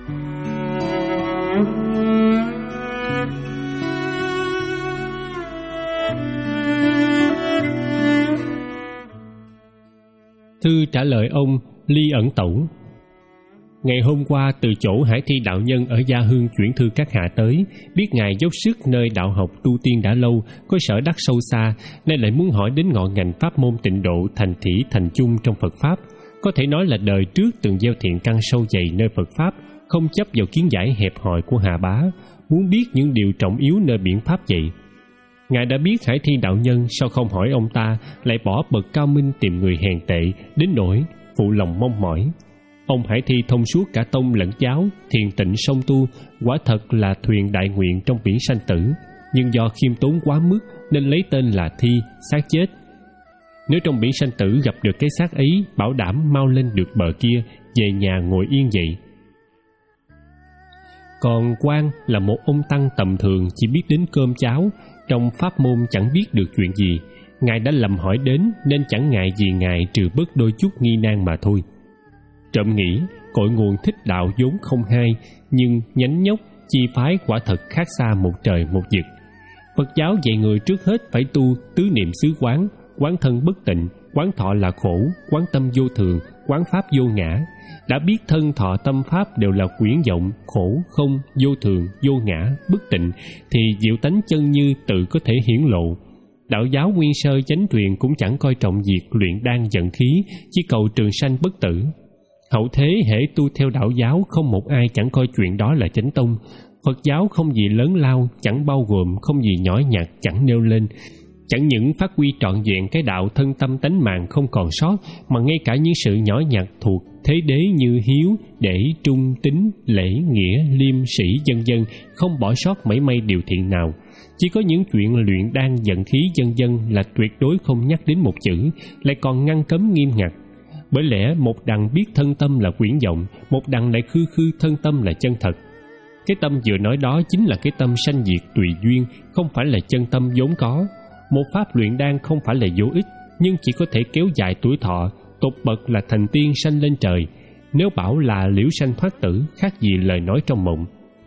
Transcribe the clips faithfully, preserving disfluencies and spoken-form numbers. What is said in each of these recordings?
Thư trả lời ông Ly Ẩn Tẩu. Ngày hôm qua từ chỗ Hải Thi đạo nhân ở Gia Hương chuyển thư các hạ tới, biết ngài dốc sức nơi đạo học tu tiên đã lâu, có sở đắc sâu xa, nên lại muốn hỏi đến ngọn ngành pháp môn tịnh độ thành thỉ thành chung trong Phật pháp. Có thể nói là đời trước từng gieo thiện căn sâu dày nơi Phật pháp, không chấp vào kiến giải hẹp hòi của Hà Bá, muốn biết những điều trọng yếu nơi biển pháp vậy. Ngài đã biết Hải Thi đạo nhân, sao không hỏi ông ta, lại bỏ bậc cao minh tìm người hèn tệ đến nỗi phụ lòng mong mỏi. Ông Hải Thi thông suốt cả tông lẫn giáo, thiền tịnh song tu, quả thật là thuyền đại nguyện trong biển sanh tử, nhưng do khiêm tốn quá mức nên lấy tên là Thi, xác chết. Nếu trong biển sanh tử gặp được cái xác ấy, bảo đảm mau lên được bờ kia, về nhà ngồi yên vậy. Còn Quang là một ông tăng tầm thường, chỉ biết đến cơm cháo, trong pháp môn chẳng biết được chuyện gì. Ngài đã lầm hỏi đến nên chẳng ngại gì ngài trừ bớt đôi chút nghi nan mà thôi. Trộm nghĩ cội nguồn thích đạo vốn không hai, nhưng nhánh nhóc chi phái quả thật khác xa một trời một vực. Phật giáo dạy người trước hết phải tu tứ niệm xứ quán, quán thân bất tịnh, quán thọ là khổ, quán tâm vô thường, quán pháp vô ngã. Đã biết thân thọ tâm pháp đều là quyển vọng, khổ, không, vô thường, vô ngã, bất tịnh, thì diệu tánh chân như tự có thể hiển lộ. Đạo giáo nguyên sơ chánh truyền cũng chẳng coi trọng việc luyện đan vận khí, chỉ cầu trường sanh bất tử. Hậu thế hễ tu theo đạo giáo, không một ai chẳng coi chuyện đó là chánh tông. Phật giáo không gì lớn lao, chẳng bao gồm, không gì nhỏ nhặt, chẳng nêu lên. Chẳng những phát huy trọn vẹn cái đạo thân tâm tánh mạng không còn sót, mà ngay cả những sự nhỏ nhặt thuộc thế đế như hiếu, để, trung, tín, lễ, nghĩa, liêm, sĩ, vân vân không bỏ sót mảy may điều thiện nào. Chỉ có những chuyện luyện đan vận khí vân vân là tuyệt đối không nhắc đến một chữ, lại còn ngăn cấm nghiêm ngặt. Bởi lẽ một đằng biết thân tâm là quyển vọng, một đằng lại khư khư thân tâm là chân thật. Cái tâm vừa nói đó chính là cái tâm sanh diệt tùy duyên, không phải là chân tâm vốn có. Một pháp luyện đan không phải là vô ích, nhưng chỉ có thể kéo dài tuổi thọ, tột bậc là thành tiên sanh lên trời. Nếu bảo là liễu sanh thoát tử, khác gì lời nói trong mộng.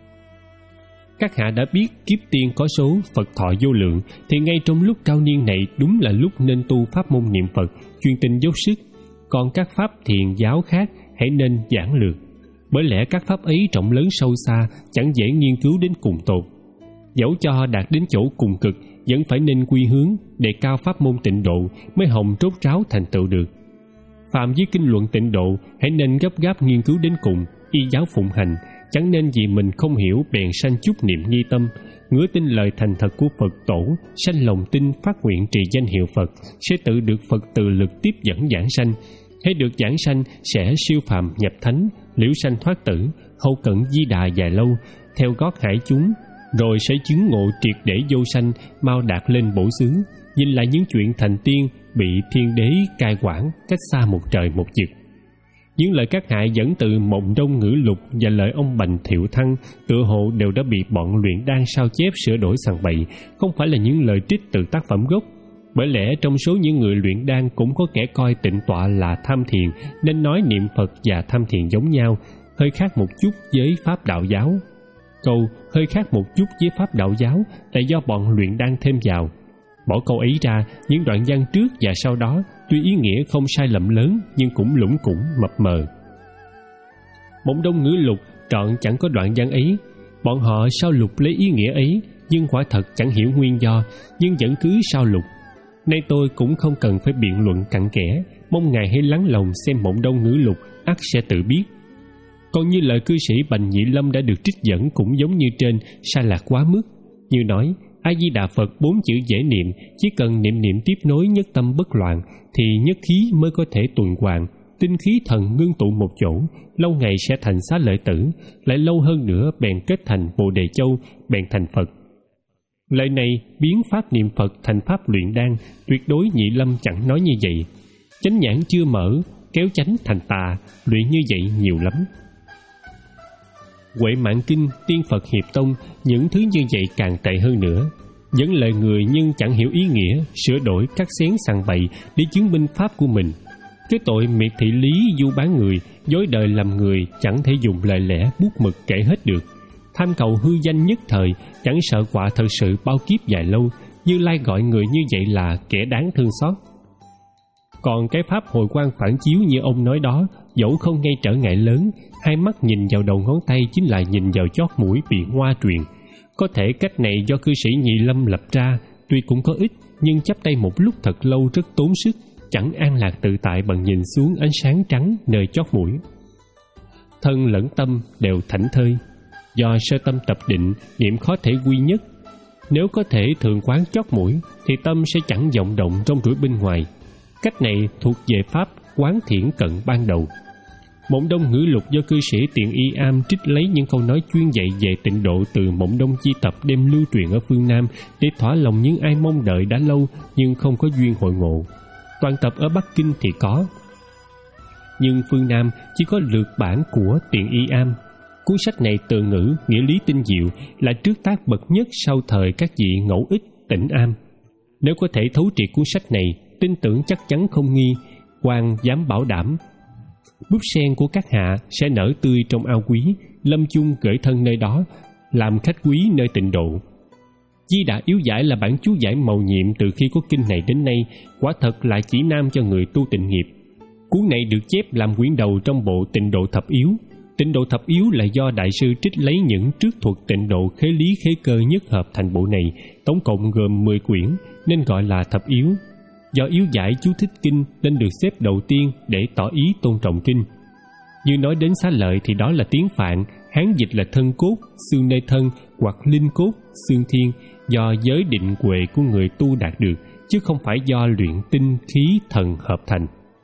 Các hạ đã biết kiếp tiên có số, Phật thọ vô lượng, thì ngay trong lúc cao niên này đúng là lúc nên tu pháp môn niệm Phật, chuyên tinh dốc sức. Còn các pháp thiền giáo khác hãy nên giản lược, bởi lẽ các pháp ấy rộng lớn sâu xa, chẳng dễ nghiên cứu đến cùng tột. Dẫu cho đạt đến chỗ cùng cực, vẫn phải nên quy hướng, đề cao pháp môn tịnh độ mới hồng trốt ráo thành tựu được. Phạm với kinh luận tịnh độ, hãy nên gấp gáp nghiên cứu đến cùng, y giáo phụng hành, chẳng nên vì mình không hiểu bèn sanh chút niệm nghi tâm, ngứa tin lời thành thật của Phật tổ, sanh lòng tin phát nguyện trì danh hiệu Phật, sẽ tự được Phật từ lực tiếp dẫn giảng sanh. Hay được giảng sanh sẽ siêu phàm nhập thánh, liễu sanh thoát tử, hậu cận di đà dài lâu, theo gót hải chúng, rồi sẽ chứng ngộ triệt để vô sanh, mau đạt lên bổ xứ. Nhìn lại những chuyện thành tiên bị thiên đế cai quản cách xa một trời một vực. Những lời các hạ dẫn từ Mộng Đông Ngữ Lục và lời ông Bành Thiệu Thăng tựa hồ đều đã bị bọn luyện đan sao chép sửa đổi sằng bậy, không phải là những lời trích từ tác phẩm gốc. Bởi lẽ trong số những người luyện đan cũng có kẻ coi tịnh tọa là tham thiền, nên nói niệm Phật và tham thiền giống nhau, hơi khác một chút với pháp đạo giáo. Câu hơi khác một chút với pháp đạo giáo là do bọn luyện đan thêm vào. Bỏ câu ấy ra, những đoạn văn trước và sau đó tuy ý nghĩa không sai lầm lớn nhưng cũng lủng củng mập mờ. Mộng Đông Ngữ Lục trọn chẳng có đoạn văn ấy. Bọn họ sao lục lấy ý nghĩa ấy, nhưng quả thật chẳng hiểu nguyên do, nhưng vẫn cứ sao lục. Nay tôi cũng không cần phải biện luận cặn kẽ, mong ngài hãy lắng lòng xem Mộng Đông Ngữ Lục, ắt sẽ tự biết. Còn như lời cư sĩ Bành Nhị Lâm đã được trích dẫn cũng giống như trên, sai lạc quá mức. Như nói A Di Đà Phật bốn chữ dễ niệm, chỉ cần niệm niệm tiếp nối nhất tâm bất loạn thì nhất khí mới có thể tuần hoàn, tinh khí thần ngưng tụ một chỗ, lâu ngày sẽ thành Xá Lợi Tử, lại lâu hơn nữa bèn kết thành Bồ Đề Châu, bèn thành Phật. Lời này biến pháp niệm Phật thành pháp luyện đan, tuyệt đối Nhị Lâm chẳng nói như vậy. Chánh nhãn chưa mở, kéo chánh thành tà, luyện như vậy nhiều lắm. Huệ Mạng Kinh, Tiên Phật Hiệp Tông, những thứ như vậy càng tệ hơn nữa. Dẫn lời người nhưng chẳng hiểu ý nghĩa, sửa đổi, cắt xén sằng bậy để chứng minh pháp của mình. Cái tội miệt thị lý du bán người, dối đời làm người chẳng thể dùng lời lẽ bút mực kể hết được. Tham cầu hư danh nhất thời, chẳng sợ quả thật sự bao kiếp dài lâu. Như Lai gọi người như vậy là kẻ đáng thương xót. Còn cái pháp hồi quang phản chiếu như ông nói đó, dẫu không gây trở ngại lớn, hai mắt nhìn vào đầu ngón tay chính là nhìn vào chót mũi bị hoa truyền. Có thể cách này do cư sĩ Nhị Lâm lập ra, tuy cũng có ích, nhưng chắp tay một lúc thật lâu rất tốn sức, chẳng an lạc tự tại bằng nhìn xuống ánh sáng trắng nơi chót mũi. Thân lẫn tâm đều thảnh thơi, do sơ tâm tập định, niệm khó thể quy nhất. Nếu có thể thường quán chót mũi, thì tâm sẽ chẳng vọng động trong rủi bên ngoài. Cách này thuộc về pháp quán thiển cận ban đầu. Mộng Đông ngữ lục do cư sĩ Tiện Y Am trích lấy những câu nói chuyên dạy về tịnh độ từ Mộng Đông chi tập đem lưu truyền ở phương Nam để thỏa lòng những ai mong đợi đã lâu nhưng không có duyên hội ngộ. Toàn tập ở Bắc Kinh thì có, nhưng phương Nam chỉ có lược bản của Tiện Y Am. Cuốn sách này từ ngữ, nghĩa lý tinh diệu, là trước tác bậc nhất sau thời các vị Ngẫu Ích, Tĩnh Am. Nếu có thể thấu triệt cuốn sách này, tin tưởng chắc chắn không nghi, Quan dám bảo đảm búp sen của các hạ sẽ nở tươi trong ao quý, lâm chung gửi thân nơi đó, làm khách quý nơi tịnh độ. Di Đà Yếu Giải là bản chú giải mầu nhiệm từ khi có kinh này đến nay, quả thật là chỉ nam cho người tu tịnh nghiệp. Cuốn này được chép làm quyển đầu trong bộ Tịnh Độ Thập Yếu. Tịnh Độ Thập Yếu là do đại sư trích lấy những trước thuật tịnh độ khế lý khế cơ nhất hợp thành bộ này, tổng cộng gồm mười quyển nên gọi là Thập Yếu. Do Yếu Giải chú thích kinh nên được xếp đầu tiên để tỏ ý tôn trọng kinh. Như nói đến xá lợi thì đó là tiếng Phạn, Hán dịch là thân cốt, xương nơi thân, hoặc linh cốt, xương thiên, do giới định huệ của người tu đạt được, chứ không phải do luyện tinh khí thần hợp thành.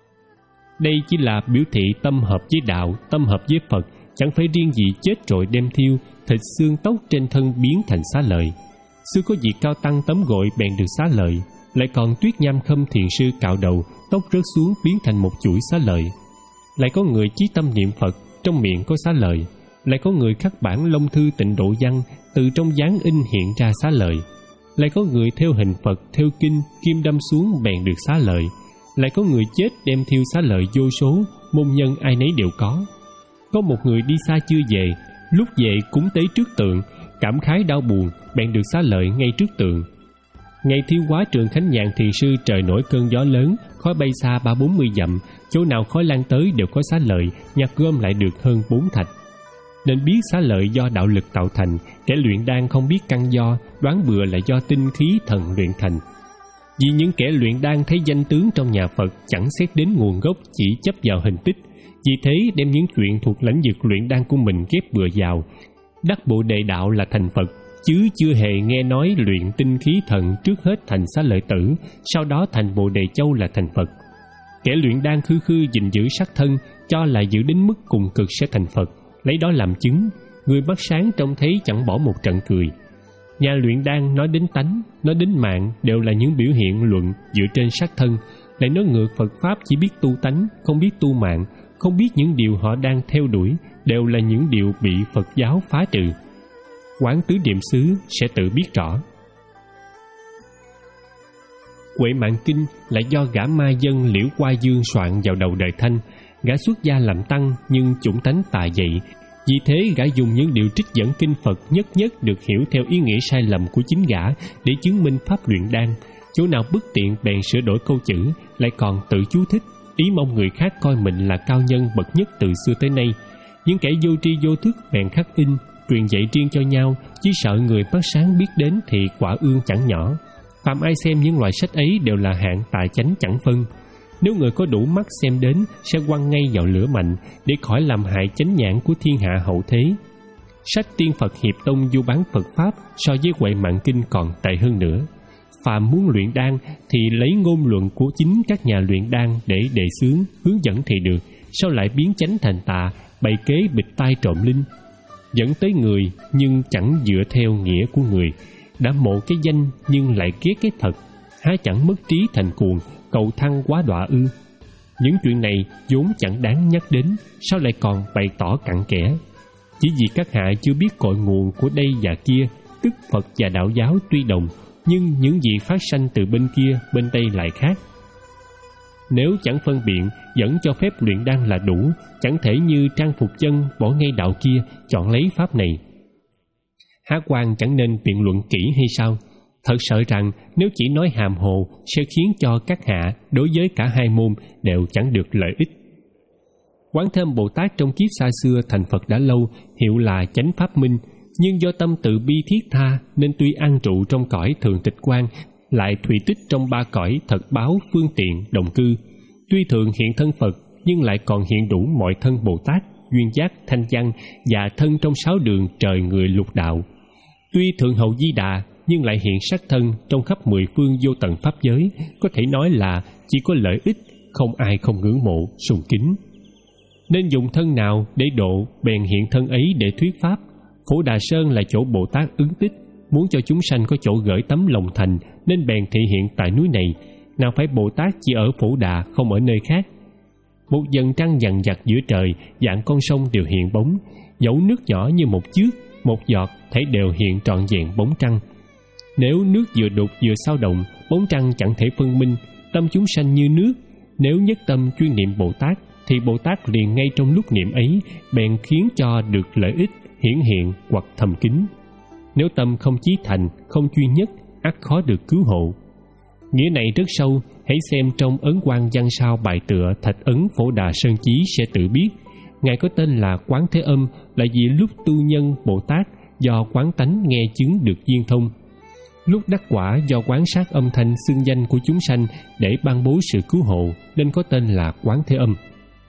Đây chỉ là biểu thị tâm hợp với đạo, tâm hợp với Phật, chẳng phải riêng gì chết rồi đem thiêu, thịt xương tóc trên thân biến thành xá lợi. Xưa có vị cao tăng tấm gội bèn được xá lợi, lại còn Tuyết Nham Khâm thiền sư cạo đầu, tóc rớt xuống biến thành một chuỗi xá lợi. Lại có người chí tâm niệm Phật, trong miệng có xá lợi. Lại có người khắc bản Long Thư Tịnh Độ Văn, từ trong dáng in hiện ra xá lợi. Lại có người theo hình Phật, theo kinh, kim đâm xuống bèn được xá lợi. Lại có người chết đem thiêu xá lợi vô số, môn nhân ai nấy đều có. Có một người đi xa chưa về, lúc về cúng tế trước tượng, cảm khái đau buồn, bèn được xá lợi ngay trước tượng. Ngày Thiêu Hóa Trường Khánh Nhàn thiền sư trời nổi cơn gió lớn, khói bay xa ba bốn mươi dặm, chỗ nào khói lan tới đều có xá lợi, nhặt gom lại được hơn bốn thạch. Nên biết xá lợi do đạo lực tạo thành, kẻ luyện đan không biết căn do, đoán bừa là do tinh khí thần luyện thành. Vì những kẻ luyện đan thấy danh tướng trong nhà Phật chẳng xét đến nguồn gốc, chỉ chấp vào hình tích, vì thế đem những chuyện thuộc lãnh vực luyện đan của mình ghép bừa vào, đắc bộ đề đạo là thành Phật, chứ chưa hề nghe nói luyện tinh khí thần trước hết thành xá lợi tử, sau đó thành bồ đề châu là thành Phật. Kẻ luyện đan khư khư gìn giữ sắc thân, cho là giữ đến mức cùng cực sẽ thành Phật, lấy đó làm chứng, người mắt sáng trông thấy chẳng bỏ một trận cười. Nhà luyện đan nói đến tánh, nói đến mạng đều là những biểu hiện luận dựa trên sắc thân, lại nói ngược Phật Pháp chỉ biết tu tánh, không biết tu mạng, không biết những điều họ đang theo đuổi đều là những điều bị Phật giáo phá trừ. Quán Tứ Niệm xứ sẽ tự biết rõ. Huệ Mạng Kinh là do gã ma dân Liễu Qua Dương soạn vào đầu đời Thanh. Gã xuất gia làm tăng nhưng chủng tánh tà dậy, vì thế gã dùng những điều trích dẫn kinh Phật nhất nhất được hiểu theo ý nghĩa sai lầm của chính gã để chứng minh pháp luyện đan. Chỗ nào bất tiện bèn sửa đổi câu chữ, lại còn tự chú thích, ý mong người khác coi mình là cao nhân bậc nhất từ xưa tới nay. Những kẻ vô tri vô thức bèn khắc in, truyền dạy riêng cho nhau, chỉ sợ người mắt sáng biết đến thì quả ương chẳng nhỏ. Phạm ai xem những loại sách ấy đều là hạng tà chánh chẳng phân. Nếu người có đủ mắt xem đến sẽ quăng ngay vào lửa mạnh để khỏi làm hại chánh nhãn của thiên hạ hậu thế. Sách Tiên Phật Hiệp Tông du bán Phật Pháp so với Huệ Mạng Kinh còn tệ hơn nữa. Phàm muốn luyện đan thì lấy ngôn luận của chính các nhà luyện đan để đề xướng, hướng dẫn thì được, sao lại biến chánh thành tà, bày kế bịt tai trộm linh, dẫn tới người nhưng chẳng dựa theo nghĩa của người, đã mộ cái danh nhưng lại ghét cái thật, há chẳng mất trí thành cuồng, cầu thăng quá đọa ư? Những chuyện này vốn chẳng đáng nhắc đến, sao lại còn bày tỏ cặn kẽ? Chỉ vì các hạ chưa biết cội nguồn của đây và kia, tức Phật và đạo giáo tuy đồng, nhưng những gì phát sanh từ bên kia, bên đây lại khác. Nếu chẳng phân biện, vẫn cho phép luyện đan là đủ, chẳng thể như trang phục chân bỏ ngay đạo kia, chọn lấy pháp này. Há quan chẳng nên biện luận kỹ hay sao? Thật sợ rằng nếu chỉ nói hàm hồ sẽ khiến cho các hạ đối với cả hai môn đều chẳng được lợi ích. Quán Thế Âm Bồ Tát trong kiếp xa xưa thành Phật đã lâu, hiệu là Chánh Pháp Minh, nhưng do tâm từ bi thiết tha nên tuy an trụ trong cõi thường tịch quan, lại thùy tích trong ba cõi thật báo, phương tiện, đồng cư. Tuy thường hiện thân Phật nhưng lại còn hiện đủ mọi thân Bồ Tát, duyên giác, thanh văn và thân trong sáu đường trời người lục đạo. Tuy thượng hậu Di Đà nhưng lại hiện sắc thân trong khắp mười phương vô tận pháp giới, có thể nói là chỉ có lợi ích, không ai không ngưỡng mộ, sùng kính. Nên dùng thân nào để độ, bèn hiện thân ấy để thuyết pháp. Phổ Đà Sơn là chỗ Bồ Tát ứng tích, muốn cho chúng sanh có chỗ gửi tấm lòng thành, nên bèn thị hiện tại núi này. Nào phải Bồ Tát chỉ ở Phổ Đà, không ở nơi khác. Một dần trăng dằn dặt giữa trời, dạng con sông đều hiện bóng. Dẫu nước nhỏ như một chước, một giọt thấy đều hiện trọn vẹn bóng trăng. Nếu nước vừa đục vừa sao động, bóng trăng chẳng thể phân minh. Tâm chúng sanh như nước, nếu nhất tâm chuyên niệm Bồ Tát thì Bồ Tát liền ngay trong lúc niệm ấy bèn khiến cho được lợi ích hiển hiện hoặc thầm kín. Nếu tâm không chí thành, không chuyên nhất, ắt khó được cứu hộ. Nghĩa này rất sâu, hãy xem trong ấn quan văn sao bài tựa Thạch Ấn Phổ Đà Sơn Chí sẽ tự biết. Ngài có tên là Quán Thế Âm là vì lúc tu nhân Bồ Tát do quán tánh nghe chứng được viên thông, lúc đắc quả do quán sát âm thanh xưng danh của chúng sanh để ban bố sự cứu hộ, nên có tên là Quán Thế Âm.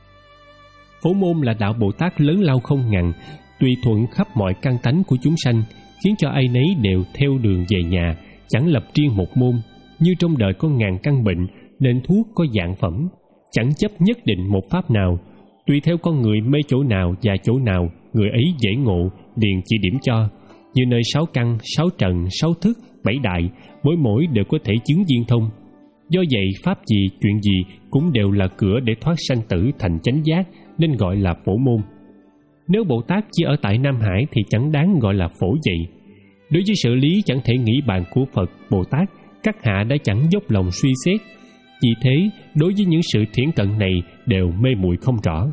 Phổ môn là đạo Bồ Tát lớn lao không ngần, tùy thuận khắp mọi căn tánh của chúng sanh, khiến cho ai nấy đều theo đường về nhà, chẳng lập riêng một môn. Như trong đời có ngàn căn bệnh, nên thuốc có dạng phẩm, chẳng chấp nhất định một pháp nào. Tùy theo con người mê chỗ nào và chỗ nào, người ấy dễ ngộ, liền chỉ điểm cho. Như nơi sáu căn, sáu trần, sáu thức, bảy đại, mỗi mỗi đều có thể chứng viên thông. Do vậy, pháp gì, chuyện gì cũng đều là cửa để thoát sanh tử thành chánh giác, nên gọi là phổ môn. Nếu Bồ Tát chỉ ở tại Nam Hải thì chẳng đáng gọi là phổ vậy. Đối với sự lý chẳng thể nghĩ bàn của Phật, Bồ Tát, các hạ đã chẳng dốc lòng suy xét. Vì thế, đối với những sự thiển cận này đều mê muội không rõ.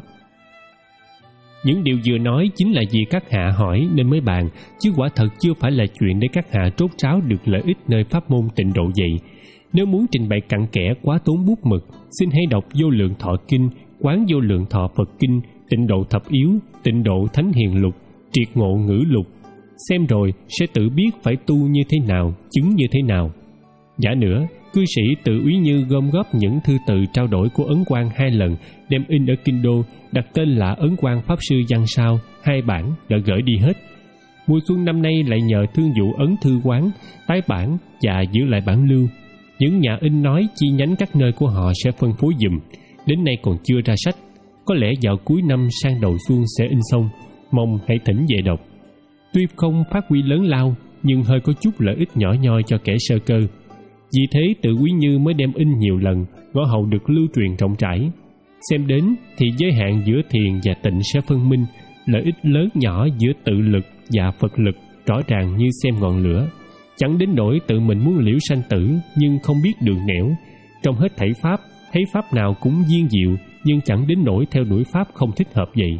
Những điều vừa nói chính là vì các hạ hỏi nên mới bàn, chứ quả thật chưa phải là chuyện để các hạ trốt ráo được lợi ích nơi pháp môn tịnh độ vậy. Nếu muốn trình bày cặn kẽ quá tốn bút mực, xin hãy đọc Vô Lượng Thọ Kinh, Quán Vô Lượng Thọ Phật Kinh, Tịnh Độ Thập Yếu, Tịnh Độ Thánh Hiền Lục, Triệt Ngộ Ngữ Lục. Xem rồi sẽ tự biết phải tu như thế nào, chứng như thế nào. Giả nữa, cư sĩ Tự Úy Như gom góp những thư từ trao đổi của Ấn Quang hai lần, đem in ở kinh đô, đặt tên là Ấn Quang Pháp Sư Văn Sao, hai bản đã gửi đi hết. Mùa xuân năm nay lại nhờ thương vụ Ấn Thư Quán tái bản và giữ lại bản lưu. Những nhà in nói chi nhánh các nơi của họ sẽ phân phối giùm, đến nay còn chưa ra sách, có lẽ vào cuối năm sang đầu xuân sẽ in xong, mong hãy thỉnh về đọc. Tuy không phát huy lớn lao, nhưng hơi có chút lợi ích nhỏ nhoi cho kẻ sơ cơ. Vì thế Tự Quý Như mới đem in nhiều lần, ngõ hầu được lưu truyền rộng rãi. Xem đến thì giới hạn giữa thiền và tịnh sẽ phân minh, lợi ích lớn nhỏ giữa tự lực và Phật lực rõ ràng như xem ngọn lửa. Chẳng đến nỗi tự mình muốn liễu sanh tử nhưng không biết đường nẻo. Trong hết thảy pháp, thấy pháp nào cũng viên diệu, nhưng chẳng đến nỗi theo đuổi pháp không thích hợp vậy.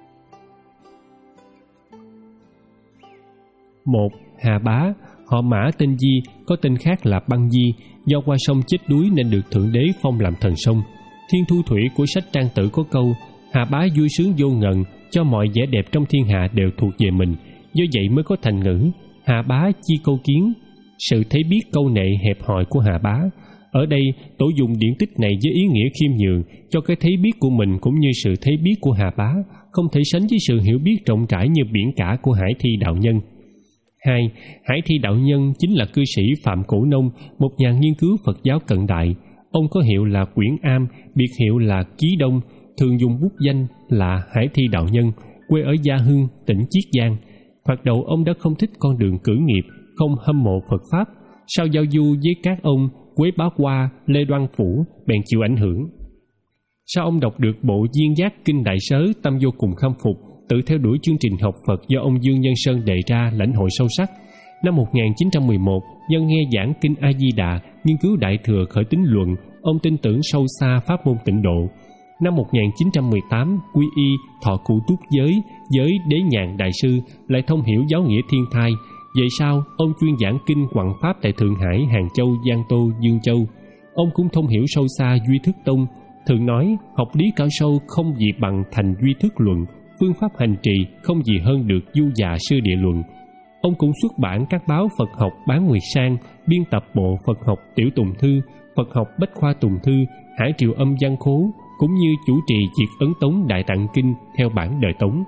Một. Hà Bá, họ Mã tên Di, có tên khác là Băng Di, do qua sông chết đuối nên được Thượng Đế phong làm thần sông. Thiên Thu Thủy của sách Trang Tử có câu: Hà Bá vui sướng vô ngần, cho mọi vẻ đẹp trong thiên hạ đều thuộc về mình. Do vậy mới có thành ngữ Hà Bá chi câu kiến, sự thấy biết câu nệ hẹp hòi của Hà Bá. Ở đây tổ dùng điển tích này với ý nghĩa khiêm nhường, cho cái thấy biết của mình cũng như sự thấy biết của Hà Bá không thể sánh với sự hiểu biết rộng rãi như biển cả của Hải Thi Đạo Nhân. Hai. Hải Thi Đạo Nhân chính là cư sĩ Phạm Cổ Nông, một nhà nghiên cứu Phật giáo cận đại. Ông có hiệu là Quyển Am, biệt hiệu là Ký Đông, thường dùng bút danh là Hải Thi Đạo Nhân, quê ở Gia Hưng, tỉnh Chiết Giang. Thoạt đầu ông đã không thích con đường cử nghiệp, không hâm mộ Phật Pháp. Sau giao du với các ông Quế Bá Hoa, Lê Đoan Phủ, bèn chịu ảnh hưởng. Sau ông đọc được bộ Duyên Giác Kinh Đại Sớ, tâm vô cùng khâm phục, tự theo đuổi chương trình học Phật do ông Dương Nhân Sơn đề ra, lãnh hội sâu sắc. Năm một nghìn chín trăm mười một, nhân nghe giảng Kinh A Di Đà, nghiên cứu Đại Thừa Khởi Tín Luận, ông tin tưởng sâu xa pháp môn Tịnh độ. Năm một nghìn chín trăm mười tám, quy y thọ cụ túc giới, giới Đế Nhàn Đại Sư, lại thông hiểu giáo nghĩa thiên thai. Vậy sao, ông chuyên giảng kinh Quặng Pháp tại Thượng Hải, Hàng Châu, Giang Tô, Dương Châu. Ông cũng thông hiểu sâu xa Duy Thức Tông, thường nói học lý cao sâu không gì bằng thành Duy Thức Luận, phương pháp hành trì không gì hơn được Du Già Sư Địa Luận. Ông cũng xuất bản các báo Phật học Bán Nguyệt Sang, biên tập bộ Phật học Tiểu Tùng Thư, Phật học Bách Khoa Tùng Thư, Hải Triều Âm Văn Khố, cũng như chủ trì việc ấn tống Đại Tạng Kinh theo bản Đời Tống.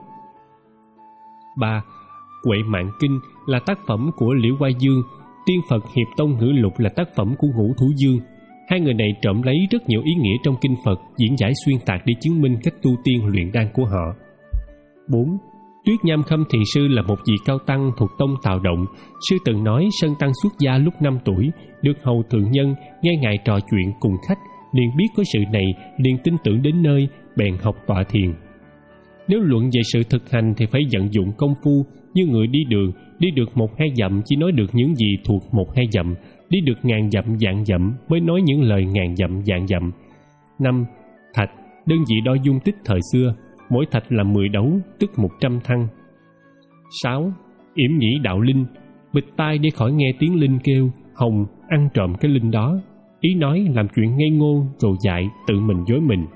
ba. Huệ Mạng Kinh là tác phẩm của Liễu Quai Dương, Tiên Phật Hiệp Tông Ngữ Lục là tác phẩm của Ngũ Thủ Dương. Hai người này trộm lấy rất nhiều ý nghĩa trong kinh Phật, diễn giải xuyên tạc để chứng minh cách tu tiên luyện đan của họ. bốn. Tuyết Nham Khâm Thiền Sư là một vị cao tăng thuộc tông Tào Động. Sư từng nói Sơn Tăng xuất gia lúc năm tuổi, được hầu thượng nhân nghe ngài trò chuyện cùng khách, liền biết có sự này, liền tin tưởng đến nơi, bèn học tọa thiền. Nếu luận về sự thực hành thì phải vận dụng công phu, như người đi đường, đi được một hai dặm chỉ nói được những gì thuộc một hai dặm, đi được ngàn dặm vạn dặm mới nói những lời ngàn dặm vạn dặm. năm. Thạch, đơn vị đo dung tích thời xưa, mỗi thạch là mười đấu, tức một trăm thăng. sáu. Yểm nhĩ đạo linh, bịt tai để khỏi nghe tiếng linh kêu, hồng ăn trộm cái linh đó. Ý nói làm chuyện ngây ngô rồi dại, tự mình dối mình.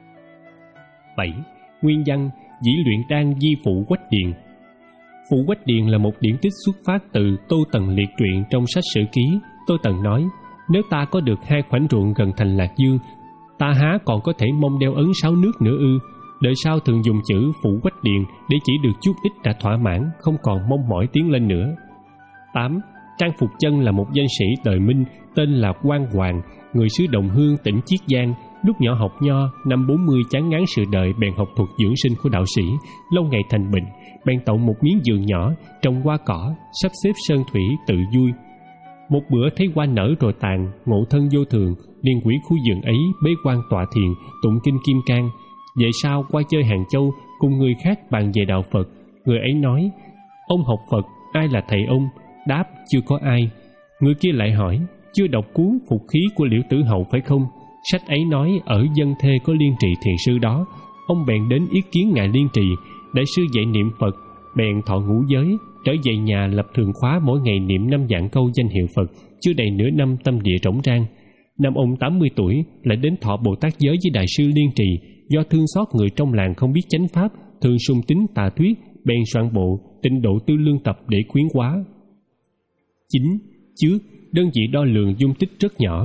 bảy. Nguyên văn, dĩ luyện đan di phụ Quách Điền. Phụ Quách Điền là một điển tích xuất phát từ Tô Tần liệt truyện trong sách Sử Ký. Tô Tần nói, nếu ta có được hai khoảnh ruộng gần thành Lạc Dương, ta há còn có thể mong đeo ấn sáu nước nữa ư? Đời sau thường dùng chữ Phụ Quách Điền để chỉ được chút ít đã thỏa mãn, không còn mong mỏi tiến lên nữa. tám. Trang Phục Chân là một danh sĩ đời Minh, tên là Quang Hoàng, người xứ Đồng Hương, tỉnh Chiết Giang. Lúc nhỏ học nho, năm bốn mươi chán ngán sự đời, bèn học thuật dưỡng sinh của đạo sĩ. Lâu ngày thành bệnh, bèn tậu một miếng giường nhỏ, trồng hoa cỏ, sắp xếp sơn thủy tự vui. Một bữa thấy hoa nở rồi tàn, ngộ thân vô thường, liền quỷ khu vườn ấy, bế quan tọa thiền, tụng kinh Kim Cang. Về sau qua chơi Hàng Châu, cùng người khác bàn về đạo Phật. Người ấy nói, ông học Phật, ai là thầy ông? Đáp, chưa có ai. Người kia lại hỏi, chưa đọc cuốn Phục Khí của Liễu Tử Hậu phải không? Sách ấy nói ở Dân Thê có Liên Trì thiền sư đó. Ông bèn đến ý kiến ngài Liên Trì. Đại sư dạy niệm Phật, bèn thọ ngũ giới, trở về nhà lập thường khóa, mỗi ngày niệm năm vạn câu danh hiệu Phật. Chưa đầy nửa năm tâm địa rỗng rang. Năm ông tám mươi tuổi lại đến thọ Bồ Tát giới với Đại sư Liên Trì. Do thương xót người trong làng không biết chánh pháp, thường sung tín tà thuyết, bèn soạn bộ Tịnh Độ Tư Lương Tập để khuyến hóa. chín. Trước, đơn vị đo lường dung tích rất nhỏ.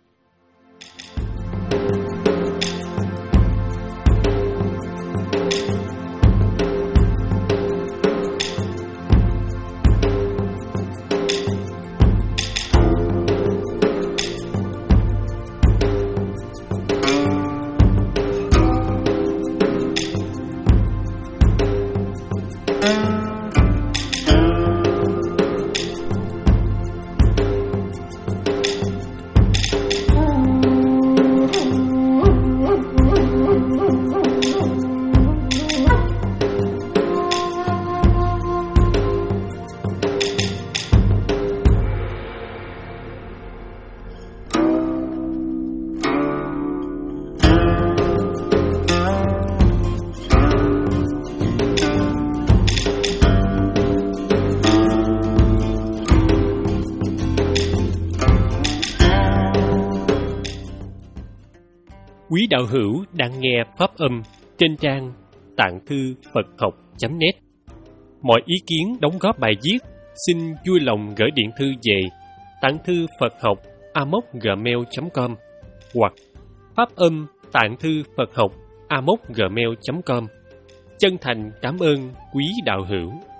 Quý đạo hữu đang nghe pháp âm trên trang tạng thư Phật học chấm net. Mọi ý kiến đóng góp bài viết xin vui lòng gửi điện thư về tạng thư Phật học a m o c gmail chấm com hoặc pháp âm tạng thư Phật học a m o c gmail chấm com. Chân thành cảm ơn quý đạo hữu.